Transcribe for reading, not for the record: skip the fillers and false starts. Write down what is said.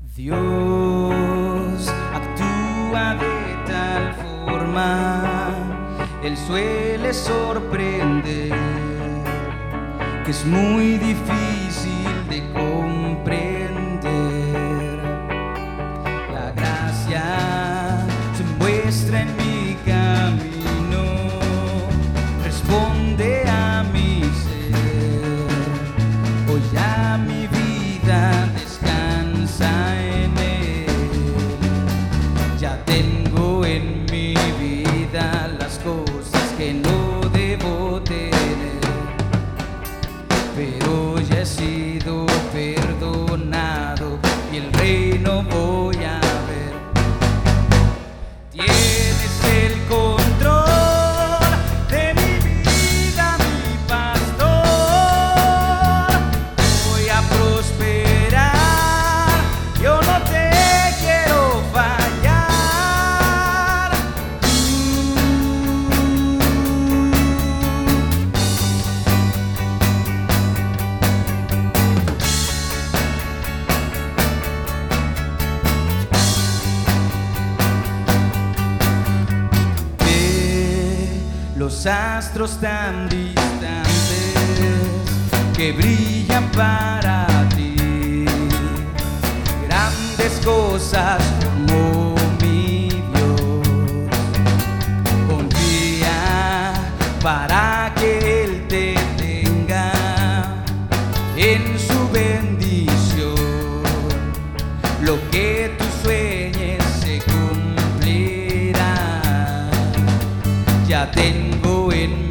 Dios actúa de tal forma, Él suele sorprender, que es muy difícil de comprender. La gracia se muestra en mi camino, responde a mi ser, hoy ya mi vida descansa en Él. Ya tengo en mi vida las cosas que no debo tener, pero ya he sido perdonado y el reino voy a ver. Tienes el control de mi vida, mi pastor. Voy a prosperar, yo no te quiero fallar. Los astros tan distantes que brillan para ti, grandes cosas como mi Dios. Confía para que Él te tenga en su bendición. Lo que tú sueñes se cumplirá. Ya tengo en